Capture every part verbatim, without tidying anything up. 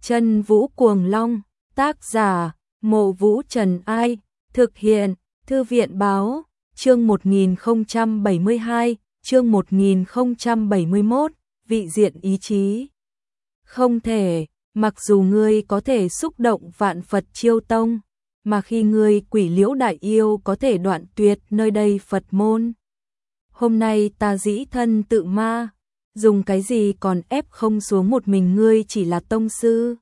Chân Vũ Cuồng Long, tác giả, Mộ Vũ Trần Ai, thực hiện, Thư viện Báo, chương một nghìn không trăm bảy mươi hai, chương một nghìn không trăm bảy mươi mốt, vị diện ý chí. Không thể, mặc dù ngươi có thể xúc động vạn Phật chiêu tông, mà khi ngươi Quỷ Liễu đại yêu có thể đoạn tuyệt nơi đây Phật môn. Hôm nay ta dĩ thân tự ma, dùng cái gì còn ép không xuống một mình ngươi chỉ là tông sư.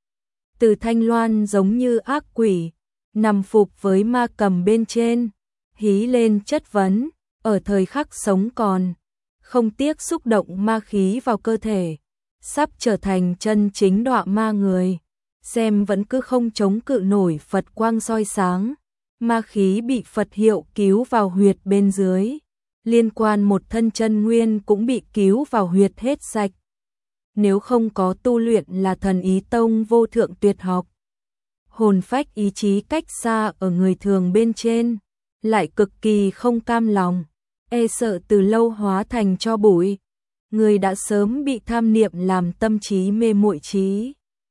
Từ Thanh Loan giống như ác quỷ, nằm phục với ma cầm bên trên, hí lên chất vấn, ở thời khắc sống còn, không tiếc xúc động ma khí vào cơ thể, sắp trở thành chân chính đọa ma người, xem vẫn cứ không chống cự nổi Phật quang soi sáng, ma khí bị Phật hiệu cứu vào huyệt bên dưới, liên quan một thân chân nguyên cũng bị cứu vào huyệt hết sạch. Nếu không có tu luyện là thần ý tông vô thượng tuyệt học, hồn phách ý chí cách xa ở người thường bên trên, lại cực kỳ không cam lòng, e sợ từ lâu hóa thành tro bụi, người đã sớm bị tham niệm làm tâm trí mê muội trí.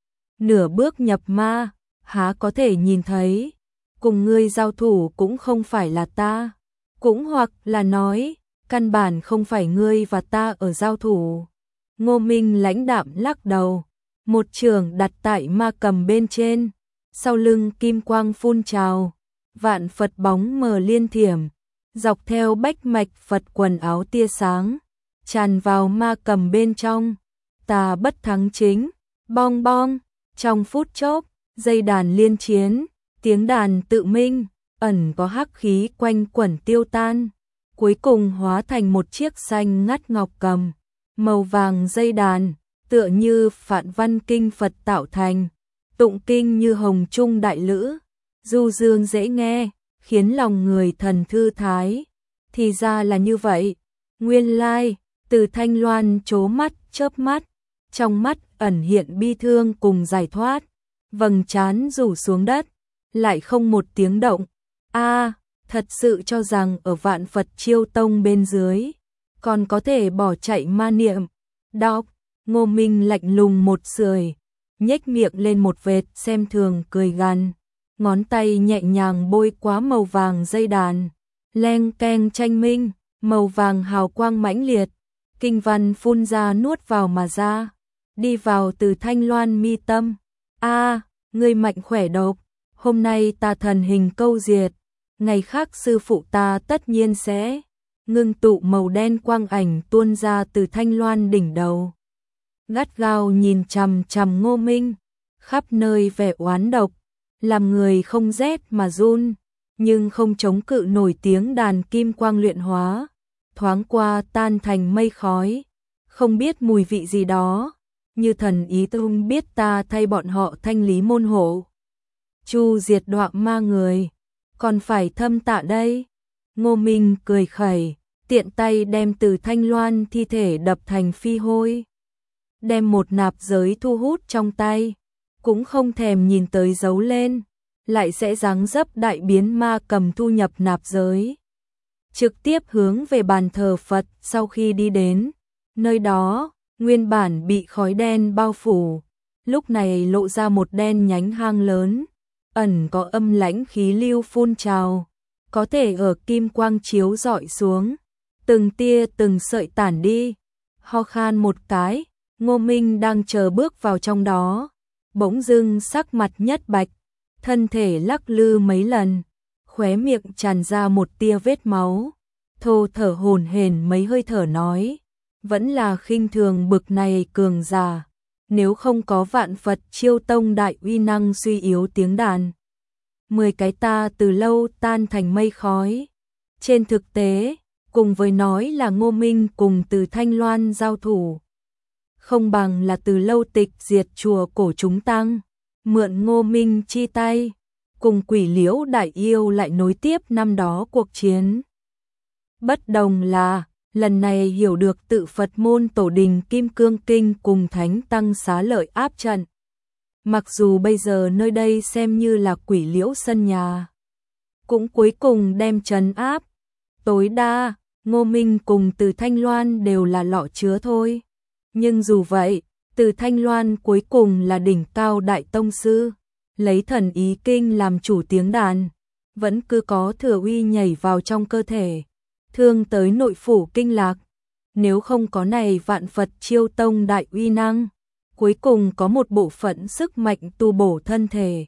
Nửa bước nhập ma, há có thể nhìn thấy, cùng ngươi giao thủ cũng không phải là ta, cũng hoặc là nói, căn bản không phải ngươi và ta ở giao thủ. Ngô Minh lãnh đạm lắc đầu, một chưởng đặt tại ma cầm bên trên, sau lưng kim quang phun trào, vạn Phật bóng mờ liên thiểm, dọc theo bách mạch Phật quần áo tia sáng, tràn vào ma cầm bên trong, ta bất thắng chính, bong bong, trong phút chốc, dây đàn liên chiến, tiếng đàn tự minh, ẩn có hắc khí quanh quẩn tiêu tan, cuối cùng hóa thành một chiếc xanh ngắt ngọc cầm. Màu vàng dây đàn, tựa như phạn văn kinh Phật tạo thành, tụng kinh như hồng trung đại lữ, du dương dễ nghe, khiến lòng người thần thư thái. Thì ra là như vậy, nguyên lai, Từ Thanh Loan chố mắt, chớp mắt, trong mắt ẩn hiện bi thương cùng giải thoát, vầng trán rủ xuống đất, lại không một tiếng động. A, thật sự cho rằng ở vạn Phật chiêu tông bên dưới còn có thể bỏ chạy ma niệm. Đọc, Ngô Minh lạnh lùng một sưởi, nhếch miệng lên một vệt xem thường cười gằn, ngón tay nhẹ nhàng bôi qua màu vàng dây đàn, leng keng tranh minh, màu vàng hào quang mãnh liệt, kinh văn phun ra nuốt vào mà ra, đi vào Từ Thanh Loan mi tâm. A, ngươi mạnh khỏe độc, hôm nay ta thần hình câu diệt, ngày khác sư phụ ta tất nhiên sẽ ngưng tụ màu đen quang ảnh tuôn ra từ Thanh Loan đỉnh đầu. Gắt gao nhìn chằm chằm Ngô Minh, khắp nơi vẻ oán độc, làm người không rét mà run, nhưng không chống cự nổi tiếng đàn kim quang luyện hóa, thoáng qua tan thành mây khói, không biết mùi vị gì đó, như thần ý tông biết ta thay bọn họ thanh lý môn hộ, chu diệt đọa ma người, còn phải thâm tạ đây. Ngô Minh cười khẩy, tiện tay đem Từ Thanh Loan thi thể đập thành phi hôi, đem một nạp giới thu hút trong tay, cũng không thèm nhìn tới giấu lên, lại sẽ dáng dấp đại biến ma cầm thu nhập nạp giới, trực tiếp hướng về bàn thờ Phật. Sau khi đi đến nơi đó, nguyên bản bị khói đen bao phủ, lúc này lộ ra một đen nhánh hang lớn, ẩn có âm lãnh khí lưu phun trào, có thể ở kim quang chiếu rọi xuống, từng tia từng sợi tản đi. Ho khan một cái, Ngô Minh đang chờ bước vào trong đó, bỗng dưng sắc mặt nhất bạch, thân thể lắc lư mấy lần, khóe miệng tràn ra một tia vết máu, thô thở hổn hển mấy hơi thở nói, vẫn là khinh thường bực này cường giả, nếu không có vạn Phật chiêu tông đại uy năng suy yếu tiếng đàn, mười cái ta từ lâu tan thành mây khói. Trên thực tế, cùng với nói là Ngô Minh cùng Từ Thanh Loan giao thủ, không bằng là từ lâu tịch diệt chùa cổ chúng tăng, mượn Ngô Minh chi tay, cùng Quỷ Liễu đại yêu lại nối tiếp năm đó cuộc chiến. Bất đồng là, lần này hiểu được tự Phật môn tổ đình Kim Cương Kinh cùng Thánh Tăng Xá Lợi áp trận. Mặc dù bây giờ nơi đây xem như là Quỷ Liễu sân nhà, cũng cuối cùng đem trấn áp. Tối đa, Ngô Minh cùng Từ Thanh Loan đều là lọ chứa thôi. Nhưng dù vậy, Từ Thanh Loan cuối cùng là đỉnh cao đại tông sư, lấy thần ý kinh làm chủ tiếng đàn, vẫn cứ có thừa uy nhảy vào trong cơ thể, thương tới nội phủ kinh lạc. Nếu không có này vạn Phật chiêu tông đại uy năng, cuối cùng có một bộ phận sức mạnh tu bổ thân thể,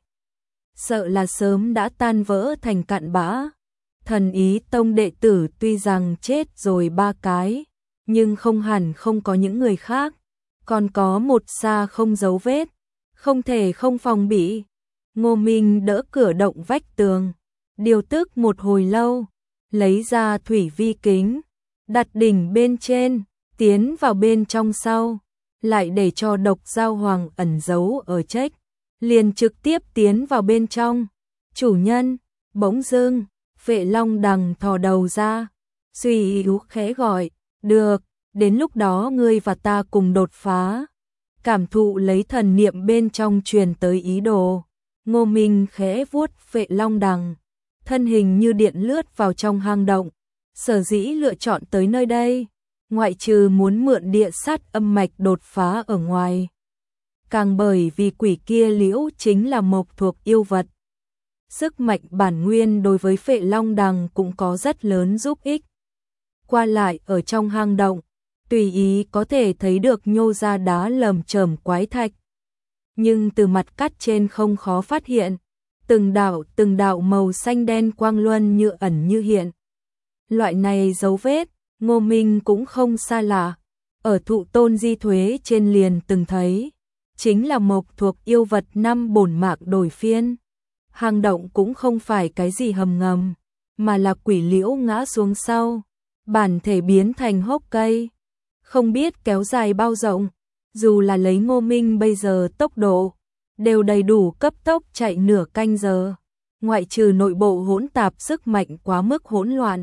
sợ là sớm đã tan vỡ thành cặn bã. Thần ý tông đệ tử tuy rằng chết rồi ba cái, nhưng không hẳn không có những người khác, còn có một xa không dấu vết, không thể không phòng bị. Ngô Minh đỡ cửa động vách tường, điều tức một hồi lâu, lấy ra thủy vi kính, đặt đỉnh bên trên, tiến vào bên trong sau, lại để cho độc giao hoàng ẩn giấu ở trách, liền trực tiếp tiến vào bên trong. Chủ nhân, bỗng dưng, Vệ Long Đằng thò đầu ra, suy yếu khẽ gọi, được, đến lúc đó ngươi và ta cùng đột phá. Cảm thụ lấy thần niệm bên trong truyền tới ý đồ, Ngô Minh khẽ vuốt Vệ Long Đằng, thân hình như điện lướt vào trong hang động. Sở dĩ lựa chọn tới nơi đây, ngoại trừ muốn mượn địa sát âm mạch đột phá ở ngoài, càng bởi vì quỷ kia liễu chính là mộc thuộc yêu vật. Sức mạnh bản nguyên đối với Vệ Long Đằng cũng có rất lớn giúp ích. Qua lại ở trong hang động, tùy ý có thể thấy được nhô ra đá lởm chởm quái thạch. Nhưng từ mặt cắt trên không khó phát hiện, từng đạo từng đạo màu xanh đen quang luân như ẩn như hiện. Loại này dấu vết, Ngô Minh cũng không xa lạ, ở Thụ Tôn Di Thuế trên liền từng thấy, chính là mộc thuộc yêu vật năm bổn mạng đổi phiên. Hang động cũng không phải cái gì hầm ngầm, mà là quỷ liễu ngã xuống sau, bản thể biến thành hốc cây, không biết kéo dài bao rộng, dù là lấy Ngô Minh bây giờ tốc độ, đều đầy đủ cấp tốc chạy nửa canh giờ, ngoại trừ nội bộ hỗn tạp sức mạnh quá mức hỗn loạn.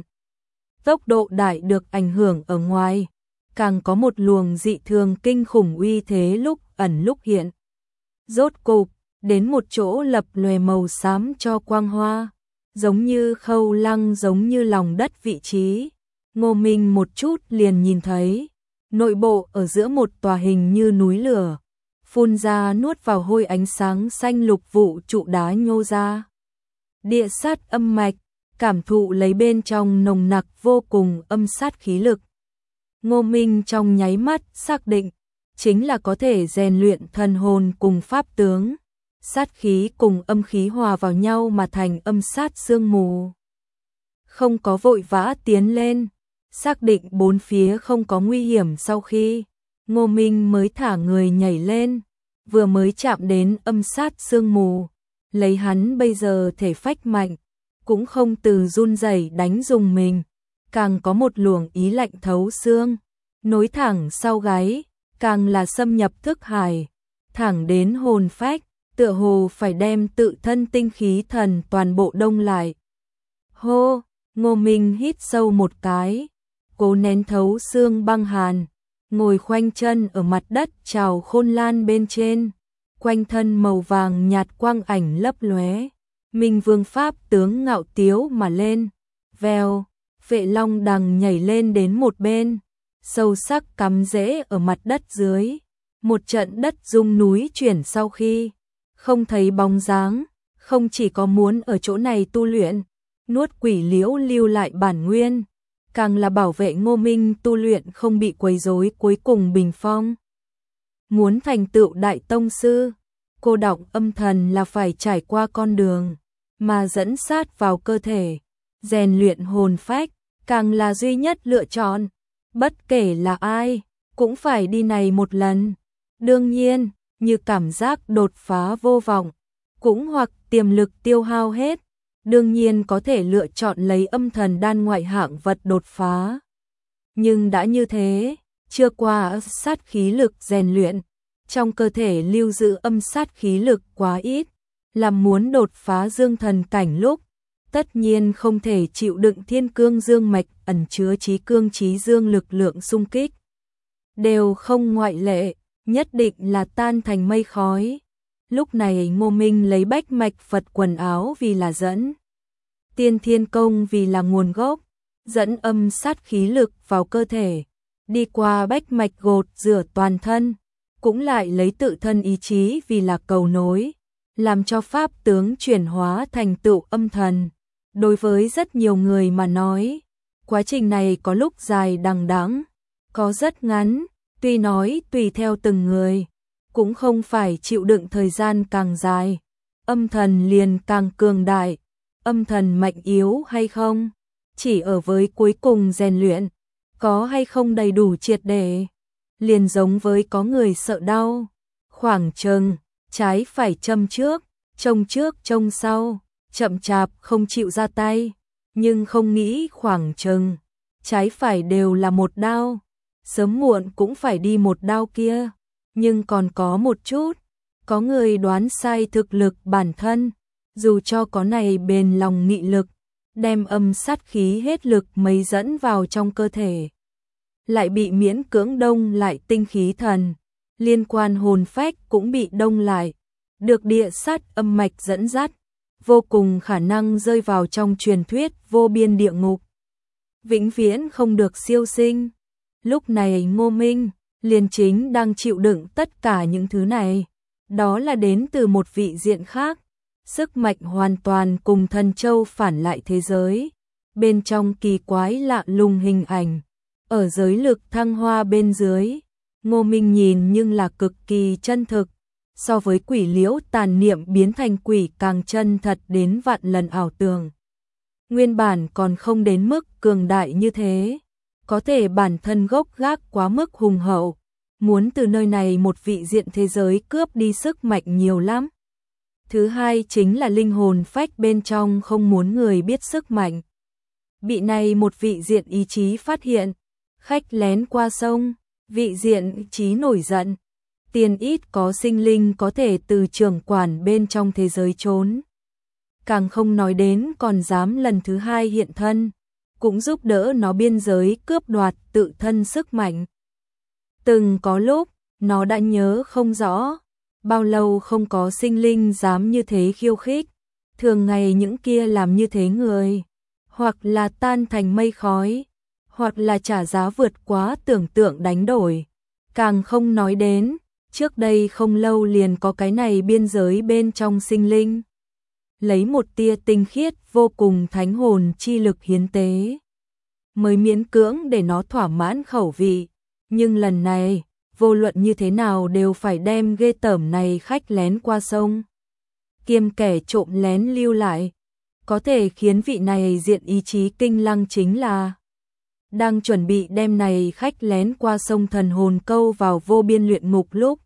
Tốc độ đại được ảnh hưởng ở ngoài, càng có một luồng dị thường kinh khủng uy thế lúc ẩn lúc hiện. Rốt cục, đến một chỗ lập lòe màu xám cho quang hoa, giống như khâu lăng giống như lòng đất vị trí. Ngô Minh một chút liền nhìn thấy, nội bộ ở giữa một tòa hình như núi lửa, phun ra nuốt vào hôi ánh sáng xanh lục vụ trụ đá nhô ra. Địa sát âm mạch, cảm thụ lấy bên trong nồng nặc vô cùng âm sát khí lực. Ngô Minh trong nháy mắt xác định, chính là có thể rèn luyện thần hồn cùng pháp tướng, sát khí cùng âm khí hòa vào nhau mà thành âm sát sương mù. Không có vội vã tiến lên, xác định bốn phía không có nguy hiểm sau khi, Ngô Minh mới thả người nhảy lên, vừa mới chạm đến âm sát sương mù, lấy hắn bây giờ thể phách mạnh, cũng không từ run rẩy đánh dùng mình, càng có một luồng ý lạnh thấu xương, nối thẳng sau gáy, càng là xâm nhập thức hải, thẳng đến hồn phách, tựa hồ phải đem tự thân tinh khí thần toàn bộ đông lại. Hô, Ngô Minh hít sâu một cái, cố nén thấu xương băng hàn, ngồi khoanh chân ở mặt đất trào khôn lan bên trên, quanh thân màu vàng nhạt quang ảnh lấp lóe. Minh Vương pháp tướng ngạo tiếu mà lên, vèo, Vệ Long Đằng nhảy lên đến một bên, sâu sắc cắm rễ ở mặt đất dưới, một trận đất rung núi chuyển sau khi, không thấy bóng dáng, không chỉ có muốn ở chỗ này tu luyện, nuốt quỷ liễu lưu lại bản nguyên, càng là bảo vệ Ngô Minh tu luyện không bị quấy rối cuối cùng bình phong. Muốn thành tựu đại tông sư, cô đọng âm thần là phải trải qua con đường mà dẫn sát vào cơ thể, rèn luyện hồn phách, càng là duy nhất lựa chọn, bất kể là ai, cũng phải đi này một lần. Đương nhiên, như cảm giác đột phá vô vọng, cũng hoặc tiềm lực tiêu hao hết, đương nhiên có thể lựa chọn lấy âm thần đan ngoại hạng vật đột phá. Nhưng đã như thế, chưa qua sát khí lực rèn luyện, trong cơ thể lưu giữ âm sát khí lực quá ít, làm muốn đột phá dương thần cảnh lúc, tất nhiên không thể chịu đựng thiên cương dương mạch ẩn chứa trí cương trí dương lực lượng xung kích. Đều không ngoại lệ, nhất định là tan thành mây khói. Lúc này Ngô Minh lấy bách mạch Phật quần áo vì là dẫn, tiên thiên công vì là nguồn gốc, dẫn âm sát khí lực vào cơ thể, đi qua bách mạch gột rửa toàn thân, cũng lại lấy tự thân ý chí vì là cầu nối, làm cho pháp tướng chuyển hóa thành tựu âm thần. Đối với rất nhiều người mà nói, quá trình này có lúc dài đằng đẵng, có rất ngắn, tuy nói tùy theo từng người, cũng không phải chịu đựng thời gian càng dài, âm thần liền càng cường đại. Âm thần mạnh yếu hay không, chỉ ở với cuối cùng rèn luyện, có hay không đầy đủ triệt để, liền giống với có người sợ đau, khoảng chừng, trái phải châm trước, trông trước trông sau, chậm chạp không chịu ra tay, nhưng không nghĩ khoảng chừng, trái phải đều là một đao, sớm muộn cũng phải đi một đao kia, nhưng còn có một chút, có người đoán sai thực lực bản thân, dù cho có này bền lòng nghị lực, đem âm sát khí hết lực mấy dẫn vào trong cơ thể, lại bị miễn cưỡng đông lại tinh khí thần, liên quan hồn phách cũng bị đông lại, được địa sát âm mạch dẫn dắt, vô cùng khả năng rơi vào trong truyền thuyết vô biên địa ngục, vĩnh viễn không được siêu sinh. Lúc này Ngô Minh, liền chính đang chịu đựng tất cả những thứ này, đó là đến từ một vị diện khác, sức mạnh hoàn toàn cùng thần châu phản lại thế giới, bên trong kỳ quái lạ lùng hình ảnh, ở giới lực thăng hoa bên dưới, Ngô Minh nhìn nhưng là cực kỳ chân thực, so với quỷ liễu tàn niệm biến thành quỷ càng chân thật đến vạn lần ảo tưởng. Nguyên bản còn không đến mức cường đại như thế, có thể bản thân gốc gác quá mức hùng hậu, muốn từ nơi này một vị diện thế giới cướp đi sức mạnh nhiều lắm. Thứ hai chính là linh hồn phách bên trong không muốn người biết sức mạnh. Bị này một vị diện ý chí phát hiện, khách lén qua sông, vị diện ý chí nổi giận, tiền ít có sinh linh có thể từ trưởng quản bên trong thế giới trốn. Càng không nói đến còn dám lần thứ hai hiện thân, cũng giúp đỡ nó biên giới cướp đoạt tự thân sức mạnh. Từng có lúc, nó đã nhớ không rõ, bao lâu không có sinh linh dám như thế khiêu khích, thường ngày những kia làm như thế người, hoặc là tan thành mây khói, hoặc là trả giá vượt quá tưởng tượng đánh đổi. Càng không nói đến, trước đây không lâu liền có cái này biên giới bên trong sinh linh. Lấy một tia tinh khiết vô cùng thánh hồn chi lực hiến tế, mới miễn cưỡng để nó thỏa mãn khẩu vị, nhưng lần này, vô luận như thế nào đều phải đem ghê tởm này khách lén qua sông. Kiêm kẻ trộm lén lưu lại, có thể khiến vị này diện ý chí kinh lăng chính là đang chuẩn bị đem này khách lén qua sông thần hồn câu vào vô biên luyện ngục lúc.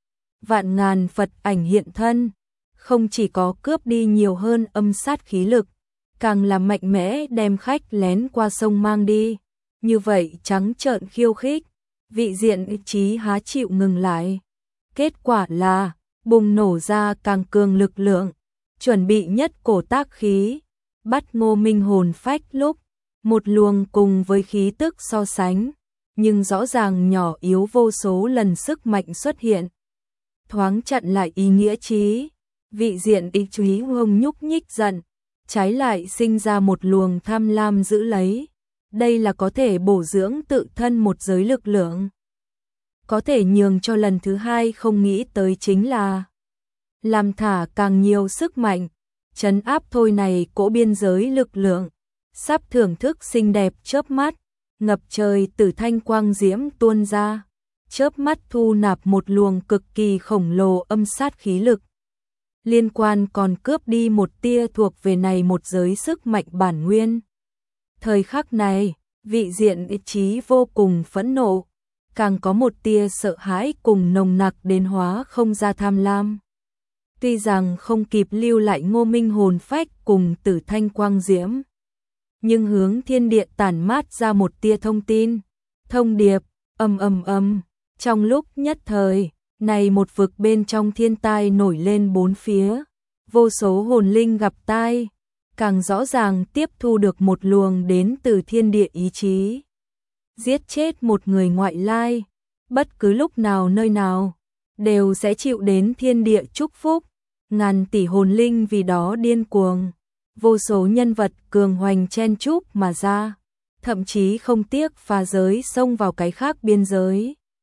Vạn ngàn Phật ảnh hiện thân, không chỉ có cướp đi nhiều hơn âm sát khí lực, càng là mạnh mẽ đem khách lén qua sông mang đi, như vậy trắng trợn khiêu khích, vị diện ý chí há chịu ngừng lại. Kết quả là, bùng nổ ra càng cường lực lượng, chuẩn bị nhất cổ tác khí, bắt Ngô Minh hồn phách lúc, một luồng cùng với khí tức so sánh, nhưng rõ ràng nhỏ yếu vô số lần sức mạnh xuất hiện. Thoáng chặn lại ý nghĩa chí, vị diện ý chí hông nhúc nhích giận, trái lại sinh ra một luồng tham lam giữ lấy. Đây là có thể bổ dưỡng tự thân một giới lực lượng. Có thể nhường cho lần thứ hai không nghĩ tới chính là làm thả càng nhiều sức mạnh, trấn áp thôi này cỗ biên giới lực lượng, sắp thưởng thức xinh đẹp chớp mắt, ngập trời tử thanh quang diễm tuôn ra, chớp mắt thu nạp một luồng cực kỳ khổng lồ âm sát khí lực. Liên quan còn cướp đi một tia thuộc về này một giới sức mạnh bản nguyên. Thời khắc này, vị diện ý chí vô cùng phẫn nộ, càng có một tia sợ hãi cùng nồng nặc đến hóa không ra tham lam. Tuy rằng không kịp lưu lại Ngô Minh hồn phách cùng tử thanh quang diễm, nhưng hướng thiên địa tản mát ra một tia thông tin, thông điệp, ầm ầm ầm, trong lúc nhất thời, này một vực bên trong thiên tai nổi lên bốn phía, vô số hồn linh gặp tai, càng rõ ràng tiếp thu được một luồng đến từ thiên địa ý chí. Giết chết một người ngoại lai, bất cứ lúc nào nơi nào, đều sẽ chịu đến thiên địa chúc phúc, ngàn tỷ hồn linh vì đó điên cuồng, vô số nhân vật cường hoành chen chúc mà ra, thậm chí không tiếc phá giới xông vào cái khác biên giới.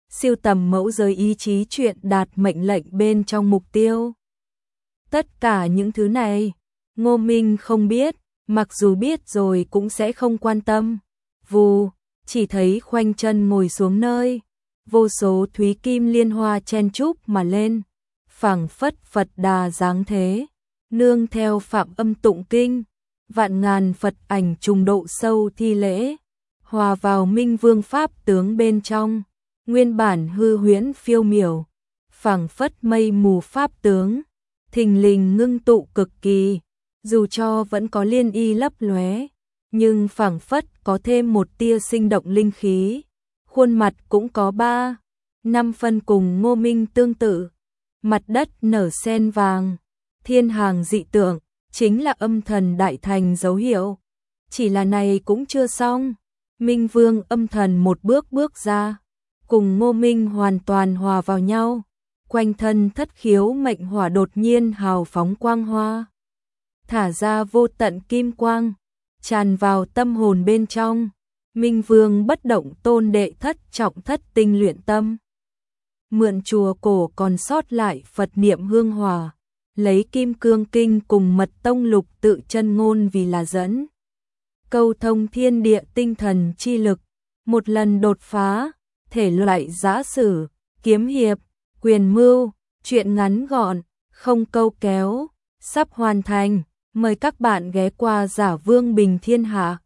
siêu tầm mẫu giới ý chí truyền đạt mệnh lệnh bên trong mục tiêu. Tất cả những thứ này, Ngô Minh không biết, mặc dù biết rồi cũng sẽ không quan tâm. Vù, chỉ thấy khoanh chân ngồi xuống nơi, vô số thúy kim liên hoa chen chúc mà lên, phảng phất Phật Đà dáng thế, nương theo phạm âm tụng kinh, vạn ngàn Phật ảnh trùng độ sâu thi lễ, hòa vào Minh Vương pháp tướng bên trong, nguyên bản hư huyễn phiêu miểu, phảng phất mây mù pháp tướng, thình lình ngưng tụ cực kỳ, dù cho vẫn có liên y lấp lóe, nhưng phảng phất có thêm một tia sinh động linh khí, khuôn mặt cũng có ba, năm phân cùng Ngô Minh tương tự, mặt đất nở sen vàng, thiên hàng dị tượng, chính là âm thần đại thành dấu hiệu. Chỉ là này cũng chưa xong, Minh Vương âm thần một bước bước ra, cùng Ngô Minh hoàn toàn hòa vào nhau, quanh thân thất khiếu mệnh hỏa đột nhiên hào phóng quang hoa, thả ra vô tận kim quang, tràn vào tâm hồn bên trong. Minh Vương bất động tôn đệ thất trọng thất tinh luyện tâm, mượn chùa cổ còn sót lại Phật niệm hương hòa, lấy kim cương kinh cùng mật tông lục tự chân ngôn vì là dẫn, câu thông thiên địa tinh thần chi lực, một lần đột phá, thể loại giã sử, kiếm hiệp, quyền mưu, truyện ngắn gọn, không câu kéo, sắp hoàn thành, mời các bạn ghé qua Giả Vương Bình Thiên Hạ.